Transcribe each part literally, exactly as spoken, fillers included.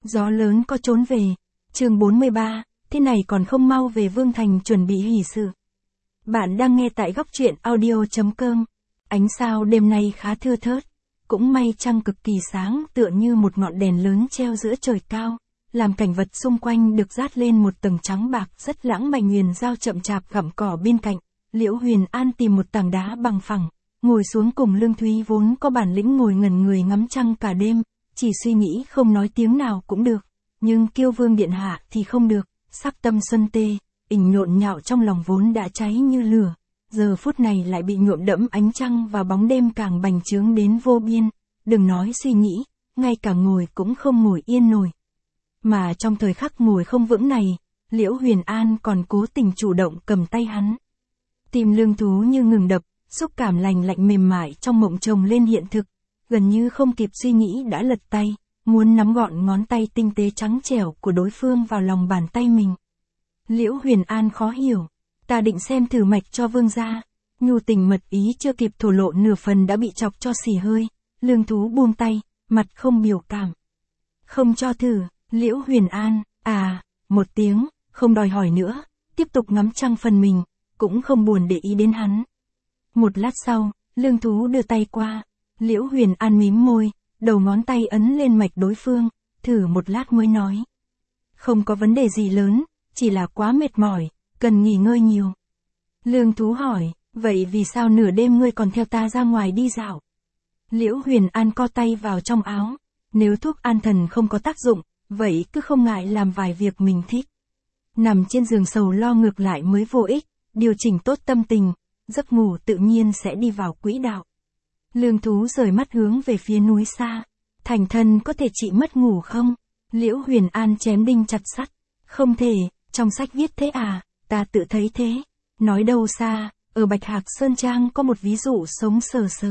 Gió lớn có trốn về. Chương bốn mươi ba, thế này còn không mau về Vương Thành chuẩn bị hỷ sự. Bạn đang nghe tại góc truyện audio chấm com. Ánh sao đêm nay khá thưa thớt, cũng may trăng cực kỳ sáng tựa như một ngọn đèn lớn treo giữa trời cao, làm cảnh vật xung quanh được dát lên một tầng trắng bạc rất lãng mạn. Huyền Giao chậm chạp gặm cỏ bên cạnh, Liễu Huyền An tìm một tảng đá bằng phẳng, ngồi xuống cùng Lương Thúy vốn có bản lĩnh ngồi ngẩn người ngắm trăng cả đêm, chỉ suy nghĩ không nói tiếng nào cũng được, nhưng Kiêu Vương điện hạ thì không được, sắc tâm xuân tê, ỉnh nhộn nhạo trong lòng vốn đã cháy như lửa, giờ phút này lại bị nhuộm đẫm ánh trăng và bóng đêm càng bành trướng đến vô biên, đừng nói suy nghĩ, ngay cả ngồi cũng không ngồi yên nổi. Mà trong thời khắc ngồi không vững này, Liễu Huyền An còn cố tình chủ động cầm tay hắn. Tim Lương Thú như ngừng đập, xúc cảm lành lạnh mềm mại trong mộng chồng lên hiện thực, gần như không kịp suy nghĩ đã lật tay, muốn nắm gọn ngón tay tinh tế trắng trẻo của đối phương vào lòng bàn tay mình. Liễu Huyền An khó hiểu, ta định xem thử mạch cho vương gia, nhu tình mật ý chưa kịp thổ lộ nửa phần đã bị chọc cho xì hơi, Lương Thú buông tay, mặt không biểu cảm. Không cho thử, Liễu Huyền An, à, một tiếng, không đòi hỏi nữa, tiếp tục ngắm trăng phần mình, cũng không buồn để ý đến hắn. Một lát sau, Lương Thú đưa tay qua, Liễu Huyền An mím môi, đầu ngón tay ấn lên mạch đối phương, thử một lát mới nói. Không có vấn đề gì lớn, chỉ là quá mệt mỏi, cần nghỉ ngơi nhiều. Lương Thú hỏi, vậy vì sao nửa đêm ngươi còn theo ta ra ngoài đi dạo? Liễu Huyền An co tay vào trong áo, nếu thuốc an thần không có tác dụng, vậy cứ không ngại làm vài việc mình thích. Nằm trên giường sầu lo ngược lại mới vô ích, điều chỉnh tốt tâm tình, giấc ngủ tự nhiên sẽ đi vào quỹ đạo. Lương Thú rời mắt hướng về phía núi xa. Thành thân có thể trị mất ngủ không? Liễu Huyền An chém đinh chặt sắt. Không thể, trong sách viết thế à, ta tự thấy thế. Nói đâu xa, ở Bạch Hạc Sơn Trang có một ví dụ sống sờ sờ.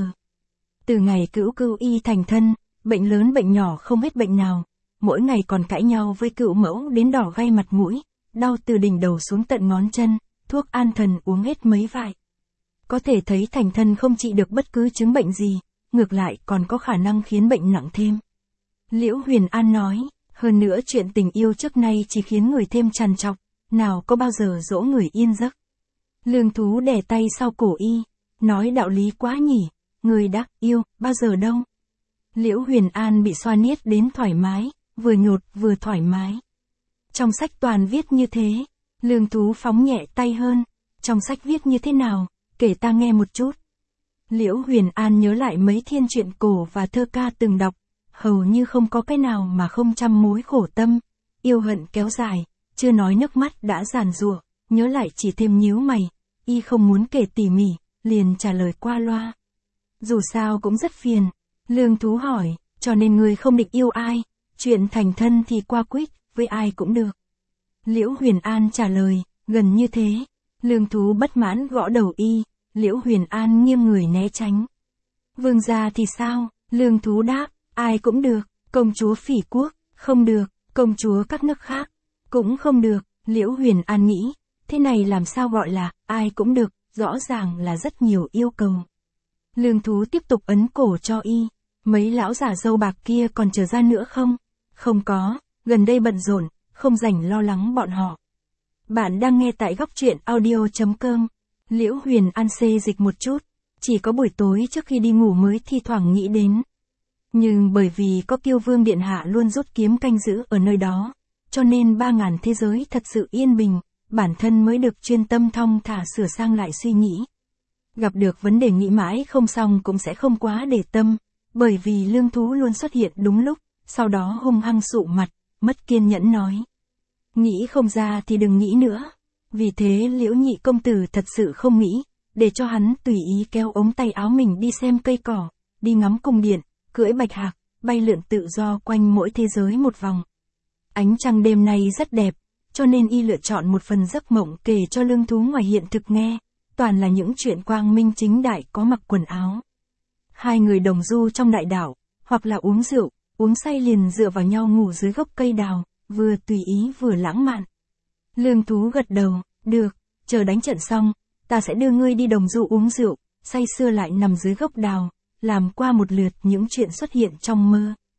Từ ngày Cữu Cưu Y thành thân, bệnh lớn bệnh nhỏ không hết bệnh nào. Mỗi ngày còn cãi nhau với cựu mẫu đến đỏ gai mặt mũi, đau từ đỉnh đầu xuống tận ngón chân, thuốc an thần uống hết mấy vại. Có thể thấy thành thân không trị được bất cứ chứng bệnh gì, ngược lại còn có khả năng khiến bệnh nặng thêm. Liễu Huyền An nói, hơn nữa chuyện tình yêu trước nay chỉ khiến người thêm trằn trọc, nào có bao giờ dỗ người yên giấc. Lương Thú đè tay sau cổ y, nói đạo lý quá nhỉ, người đã yêu, bao giờ đâu. Liễu Huyền An bị xoa niết đến thoải mái, vừa nhột vừa thoải mái. Trong sách toàn viết như thế, Lương Thú phóng nhẹ tay hơn, trong sách viết như thế nào? Kể ta nghe một chút. Liễu Huyền An nhớ lại mấy thiên truyện cổ và thơ ca từng đọc, hầu như không có cái nào mà không trăm mối khổ tâm, yêu hận kéo dài, chưa nói nước mắt đã giàn giụa, nhớ lại chỉ thêm nhíu mày, y không muốn kể tỉ mỉ, liền trả lời qua loa. Dù sao cũng rất phiền. Lương Thú hỏi, cho nên người không định yêu ai, chuyện thành thân thì qua quýt, với ai cũng được. Liễu Huyền An trả lời, gần như thế. Lương Thú bất mãn gõ đầu y, Liễu Huyền An nghiêng người né tránh. Vương gia thì sao? Lương Thú đáp, ai cũng được, công chúa Phỉ Quốc, không được, công chúa các nước khác, cũng không được. Liễu Huyền An nghĩ, thế này làm sao gọi là, ai cũng được, rõ ràng là rất nhiều yêu cầu. Lương Thú tiếp tục ấn cổ cho y, mấy lão già râu bạc kia còn trở ra nữa không? Không có, gần đây bận rộn, không rảnh lo lắng bọn họ. Bạn đang nghe tại góc truyện audio chấm com. Liễu Huyền An xê dịch một chút, chỉ có buổi tối trước khi đi ngủ mới thi thoảng nghĩ đến. Nhưng bởi vì có Kiêu Vương điện hạ luôn rút kiếm canh giữ ở nơi đó, cho nên ba ngàn thế giới thật sự yên bình, bản thân mới được chuyên tâm thong thả sửa sang lại suy nghĩ. Gặp được vấn đề nghĩ mãi không xong cũng sẽ không quá để tâm, bởi vì Lương Thú luôn xuất hiện đúng lúc, sau đó hung hăng sụ mặt, mất kiên nhẫn nói. Nghĩ không ra thì đừng nghĩ nữa. Vì thế Liễu nhị công tử thật sự không nghĩ, để cho hắn tùy ý kéo ống tay áo mình đi xem cây cỏ, đi ngắm cung điện, cưỡi bạch hạc, bay lượn tự do quanh mỗi thế giới một vòng. Ánh trăng đêm nay rất đẹp, cho nên y lựa chọn một phần giấc mộng kể cho Lương Thú ngoài hiện thực nghe, toàn là những chuyện quang minh chính đại có mặc quần áo. Hai người đồng du trong đại đảo, hoặc là uống rượu, uống say liền dựa vào nhau ngủ dưới gốc cây đào, vừa tùy ý vừa lãng mạn. Lương Thú gật đầu, được, chờ đánh trận xong, ta sẽ đưa ngươi đi đồng du uống rượu, say sưa lại nằm dưới gốc đào, làm qua một lượt những chuyện xuất hiện trong mơ.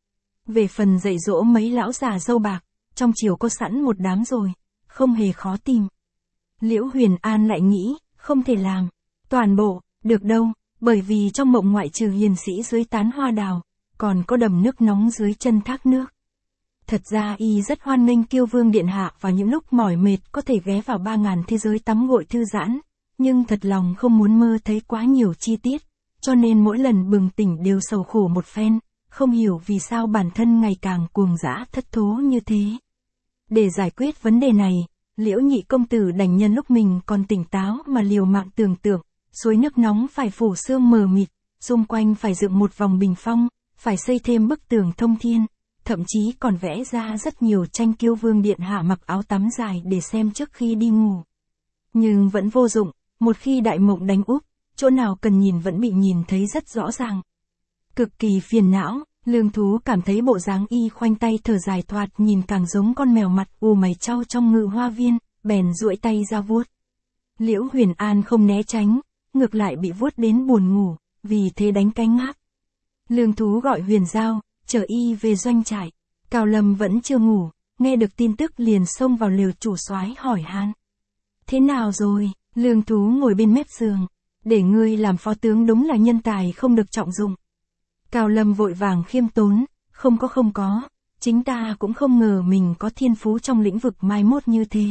Về phần dạy dỗ mấy lão già râu bạc, trong chiều có sẵn một đám rồi, không hề khó tìm. Liễu Huyền An lại nghĩ, không thể làm. Toàn bộ, được đâu, bởi vì trong mộng ngoại trừ hiền sĩ dưới tán hoa đào, còn có đầm nước nóng dưới chân thác nước. Thật ra y rất hoan nghênh Kiêu Vương Điện Hạ vào những lúc mỏi mệt có thể ghé vào ba ngàn thế giới tắm gội thư giãn, nhưng thật lòng không muốn mơ thấy quá nhiều chi tiết, cho nên mỗi lần bừng tỉnh đều sầu khổ một phen, không hiểu vì sao bản thân ngày càng cuồng dã thất thố như thế. Để giải quyết vấn đề này, Liễu Nhị công tử đành nhân lúc mình còn tỉnh táo mà liều mạng tưởng tượng, suối nước nóng phải phủ sương mờ mịt, xung quanh phải dựng một vòng bình phong, phải xây thêm bức tường thông thiên, thậm chí còn vẽ ra rất nhiều tranh Kiêu Vương Điện Hạ mặc áo tắm dài để xem trước khi đi ngủ. Nhưng vẫn vô dụng, một khi đại mộng đánh úp, chỗ nào cần nhìn vẫn bị nhìn thấy rất rõ ràng. Cực kỳ phiền não, Lương Thú cảm thấy bộ dáng y khoanh tay thở dài thoạt nhìn càng giống con mèo mặt ù mày trao trong ngự hoa viên, bèn duỗi tay ra vuốt. Liễu Huyền An không né tránh, ngược lại bị vuốt đến buồn ngủ, vì thế đánh cánh ngáp. Lương Thú gọi Huyền Giao, chở y về doanh trại. Cao Lâm vẫn chưa ngủ, nghe được tin tức liền xông vào lều chủ soái hỏi han. Thế nào rồi? Lương Thú ngồi bên mép giường. Để ngươi làm phó tướng đúng là nhân tài không được trọng dụng. Cao Lâm vội vàng khiêm tốn, không có không có, chính ta cũng không ngờ mình có thiên phú trong lĩnh vực mai mốt như thế.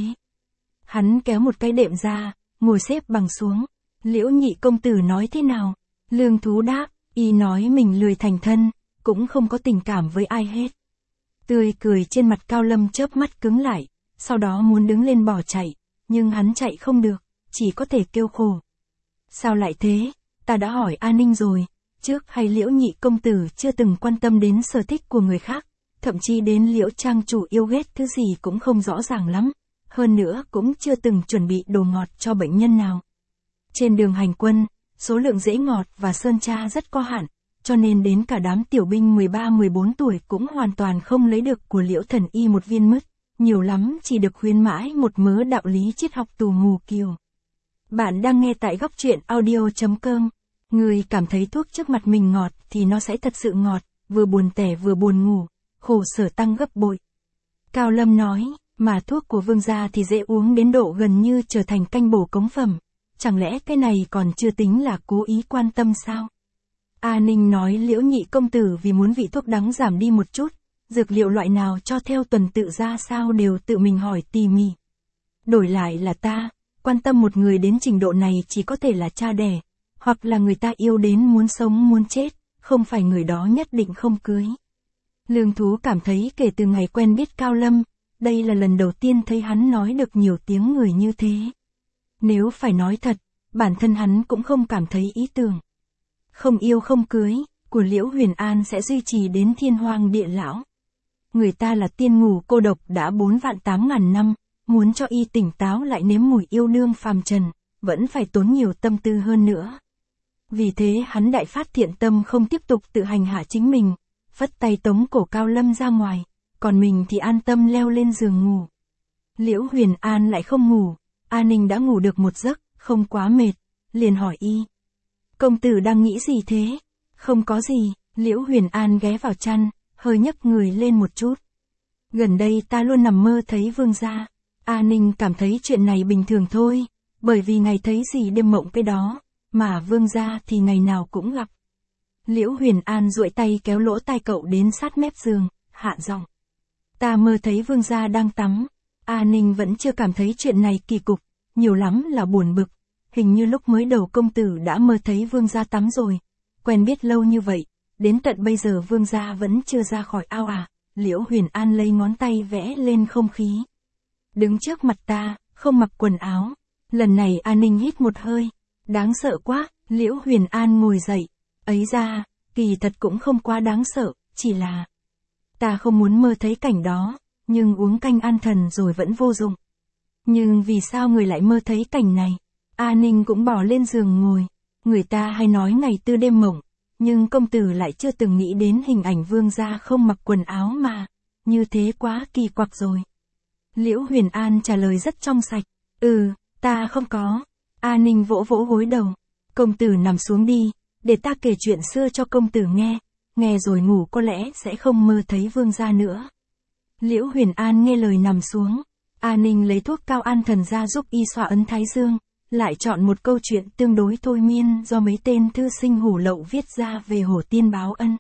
Hắn kéo một cái đệm ra, ngồi xếp bằng xuống. Liễu Nhị công tử nói thế nào? Lương Thú đáp, y nói mình lười thành thân, cũng không có tình cảm với ai hết. Tươi cười trên mặt Cao Lâm chớp mắt cứng lại, sau đó muốn đứng lên bỏ chạy, nhưng hắn chạy không được, chỉ có thể kêu khổ. Sao lại thế? Ta đã hỏi A Ninh rồi, trước hay Liễu Nhị công tử chưa từng quan tâm đến sở thích của người khác, thậm chí đến Liễu trang chủ yêu ghét thứ gì cũng không rõ ràng lắm, hơn nữa cũng chưa từng chuẩn bị đồ ngọt cho bệnh nhân nào. Trên đường hành quân, số lượng rễ ngọt và sơn tra rất có hạn, cho nên đến cả đám tiểu binh mười ba mười bốn tuổi cũng hoàn toàn không lấy được của Liễu thần y một viên mứt, nhiều lắm chỉ được khuyến mãi một mớ đạo lý triết học tù mù kiều. Bạn đang nghe tại góc truyện audio chấm com. Người cảm thấy thuốc trước mặt mình ngọt thì nó sẽ thật sự ngọt, vừa buồn tẻ vừa buồn ngủ, khổ sở tăng gấp bội. Cao Lâm nói, mà thuốc của vương gia thì dễ uống đến độ gần như trở thành canh bổ cống phẩm. Chẳng lẽ cái này còn chưa tính là cố ý quan tâm sao? A Ninh nói Liễu Nhị công tử vì muốn vị thuốc đắng giảm đi một chút, dược liệu loại nào cho theo tuần tự ra sao đều tự mình hỏi tỉ mỉ. Đổi lại là ta, quan tâm một người đến trình độ này chỉ có thể là cha đẻ, hoặc là người ta yêu đến muốn sống muốn chết, không phải người đó nhất định không cưới. Lương Thú cảm thấy kể từ ngày quen biết Cao Lâm, đây là lần đầu tiên thấy hắn nói được nhiều tiếng người như thế. Nếu phải nói thật, bản thân hắn cũng không cảm thấy ý tưởng. Không yêu không cưới, của Liễu Huyền An sẽ duy trì đến thiên hoang địa lão. Người ta là tiên ngủ cô độc đã bốn vạn tám ngàn năm, muốn cho y tỉnh táo lại nếm mùi yêu đương phàm trần, vẫn phải tốn nhiều tâm tư hơn nữa. Vì thế hắn đại phát thiện tâm không tiếp tục tự hành hạ chính mình, phất tay tống cổ Cao Lâm ra ngoài, còn mình thì an tâm leo lên giường ngủ. Liễu Huyền An lại không ngủ, A Ninh đã ngủ được một giấc, không quá mệt, liền hỏi y. Công tử đang nghĩ gì thế? Không có gì, Liễu Huyền An ghé vào chăn, hơi nhấc người lên một chút. Gần đây ta luôn nằm mơ thấy vương gia. A Ninh cảm thấy chuyện này bình thường thôi, bởi vì ngày thấy gì đêm mộng cái đó, mà vương gia thì ngày nào cũng gặp. Liễu Huyền An duỗi tay kéo lỗ tai cậu đến sát mép giường, hạ giọng. Ta mơ thấy vương gia đang tắm. A Ninh vẫn chưa cảm thấy chuyện này kỳ cục, nhiều lắm là buồn bực. Hình như lúc mới đầu công tử đã mơ thấy vương gia tắm rồi. Quen biết lâu như vậy, đến tận bây giờ vương gia vẫn chưa ra khỏi ao à. Liễu Huyền An lấy ngón tay vẽ lên không khí. Đứng trước mặt ta, không mặc quần áo. Lần này A Ninh hít một hơi. Đáng sợ quá, Liễu Huyền An ngồi dậy. Ấy ra, kỳ thật cũng không quá đáng sợ, chỉ là... Ta không muốn mơ thấy cảnh đó, nhưng uống canh an thần rồi vẫn vô dụng. Nhưng vì sao người lại mơ thấy cảnh này? A Ninh cũng bỏ lên giường ngồi. Người ta hay nói ngày tư đêm mộng, nhưng công tử lại chưa từng nghĩ đến hình ảnh vương gia không mặc quần áo mà. Như thế quá kỳ quặc rồi. Liễu Huyền An trả lời rất trong sạch. Ừ, ta không có. A Ninh vỗ vỗ gối đầu. Công tử nằm xuống đi, để ta kể chuyện xưa cho công tử nghe. nghe rồi ngủ có lẽ sẽ không mơ thấy vương gia nữa. Liễu Huyền An nghe lời nằm xuống, A Ninh lấy thuốc cao an thần ra giúp y xoa ấn thái dương, lại chọn một câu chuyện tương đối thôi miên do mấy tên thư sinh hủ lậu viết ra về Hổ Tiên báo ân.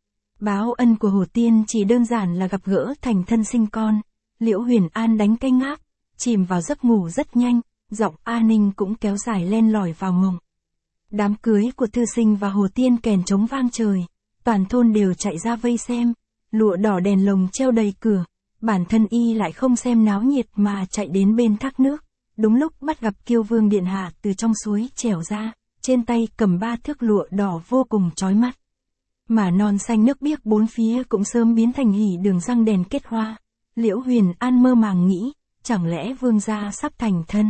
Báo ân của Hổ Tiên chỉ đơn giản là gặp gỡ thành thân sinh con. Liễu Huyền An đánh cái ngáp, chìm vào giấc ngủ rất nhanh, giọng A Ninh cũng kéo dài len lỏi vào mộng. Đám cưới của thư sinh và Hồ Tiên kèn trống vang trời, toàn thôn đều chạy ra vây xem, lụa đỏ đèn lồng treo đầy cửa, bản thân y lại không xem náo nhiệt mà chạy đến bên thác nước, đúng lúc bắt gặp Kiêu Vương điện hạ từ trong suối trèo ra, trên tay cầm ba thước lụa đỏ vô cùng chói mắt. Mà non xanh nước biếc bốn phía cũng sớm biến thành hỉ đường răng đèn kết hoa. Liễu Huyền An mơ màng nghĩ, chẳng lẽ vương gia sắp thành thân.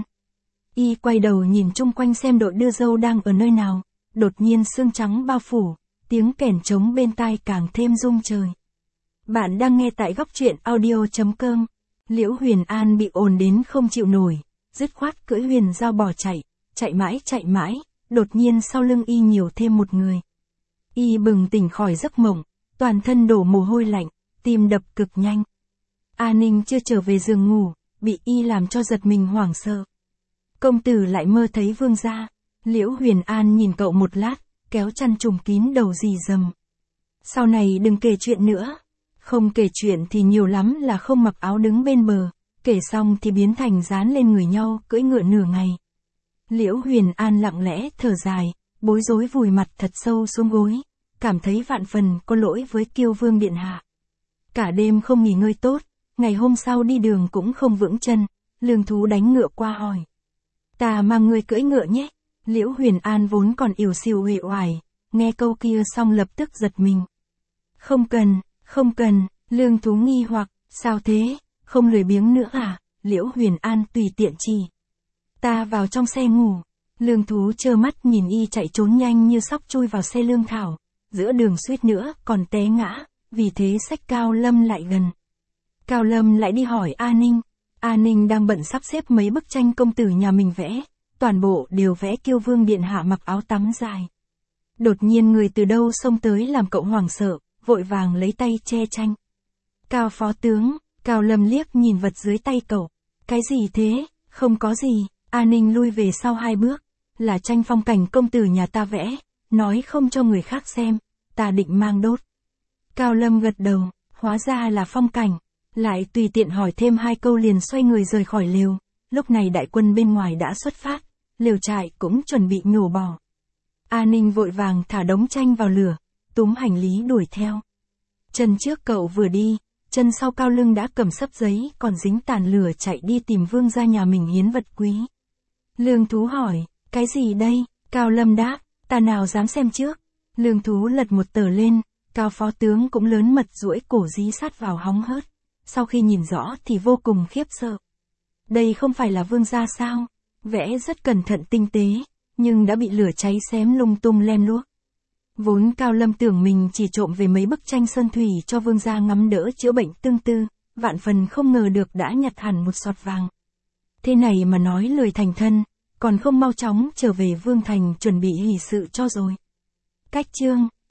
Y quay đầu nhìn chung quanh xem đội đưa dâu đang ở nơi nào, đột nhiên sương trắng bao phủ, tiếng kèn trống bên tai càng thêm rung trời. Bạn đang nghe tại góc truyện audio chấm com. Liễu Huyền An bị ồn đến không chịu nổi, dứt khoát cưỡi huyền dao bỏ chạy, chạy mãi chạy mãi, đột nhiên sau lưng y nhiều thêm một người. Y bừng tỉnh khỏi giấc mộng, toàn thân đổ mồ hôi lạnh, tim đập cực nhanh. A Ninh chưa trở về giường ngủ, bị y làm cho giật mình hoảng sợ. Công tử lại mơ thấy vương gia. Liễu Huyền An nhìn cậu một lát, kéo chăn trùm kín đầu rì rầm. Sau này đừng kể chuyện nữa. Không kể chuyện thì nhiều lắm là không mặc áo đứng bên bờ, kể xong thì biến thành dán lên người nhau cưỡi ngựa nửa ngày. Liễu Huyền An lặng lẽ thở dài, bối rối vùi mặt thật sâu xuống gối, cảm thấy vạn phần có lỗi với Kiêu Vương điện hạ. Cả đêm không nghỉ ngơi tốt, ngày hôm sau đi đường cũng không vững chân, Lương Thú đánh ngựa qua hỏi. Ta mang người cưỡi ngựa nhé. Liễu Huyền An vốn còn ỉu xìu uể oải, nghe câu kia xong lập tức giật mình. Không cần, không cần, Lương Thú nghi hoặc, sao thế, không lười biếng nữa à? Liễu Huyền An tùy tiện chỉ. Ta vào trong xe ngủ. Lương Thú trơ mắt nhìn y chạy trốn nhanh như sóc chui vào xe lương thảo, giữa đường suýt nữa còn té ngã, vì thế xách Cao Lâm lại gần. Cao Lâm lại đi hỏi A Ninh. A Ninh đang bận sắp xếp mấy bức tranh công tử nhà mình vẽ, toàn bộ đều vẽ Kiêu Vương điện hạ mặc áo tắm dài. Đột nhiên người từ đâu xông tới làm cậu hoảng sợ, vội vàng lấy tay che tranh. Cao phó tướng, Cao Lâm liếc nhìn vật dưới tay cậu. Cái gì thế? Không có gì. A Ninh lui về sau hai bước. Là tranh phong cảnh công tử nhà ta vẽ, nói không cho người khác xem, ta định mang đốt. Cao Lâm gật đầu, hóa ra là phong cảnh. Lại tùy tiện hỏi thêm hai câu liền xoay người rời khỏi lều. Lúc này đại quân bên ngoài đã xuất phát, lều trại cũng chuẩn bị nhổ bỏ. A Ninh vội vàng thả đống tranh vào lửa, túm hành lý đuổi theo. Chân trước cậu vừa đi, chân sau Cao Lưng đã cầm sấp giấy còn dính tàn lửa chạy đi tìm vương gia nhà mình hiến vật quý. Lương Thú hỏi, cái gì đây? Cao Lâm đáp, ta nào dám xem trước. Lương Thú lật một tờ lên, Cao phó tướng cũng lớn mật duỗi cổ dí sát vào hóng hớt. Sau khi nhìn rõ thì vô cùng khiếp sợ. Đây không phải là vương gia sao? Vẽ rất cẩn thận tinh tế, nhưng đã bị lửa cháy xém lung tung lem luốc. Vốn Cao Lâm tưởng mình chỉ trộm về mấy bức tranh sơn thủy cho vương gia ngắm đỡ chữa bệnh tương tư, vạn phần không ngờ được đã nhặt hẳn một sọt vàng. Thế này mà nói lời thành thân, còn không mau chóng trở về vương thành chuẩn bị hỷ sự cho rồi. Cách chương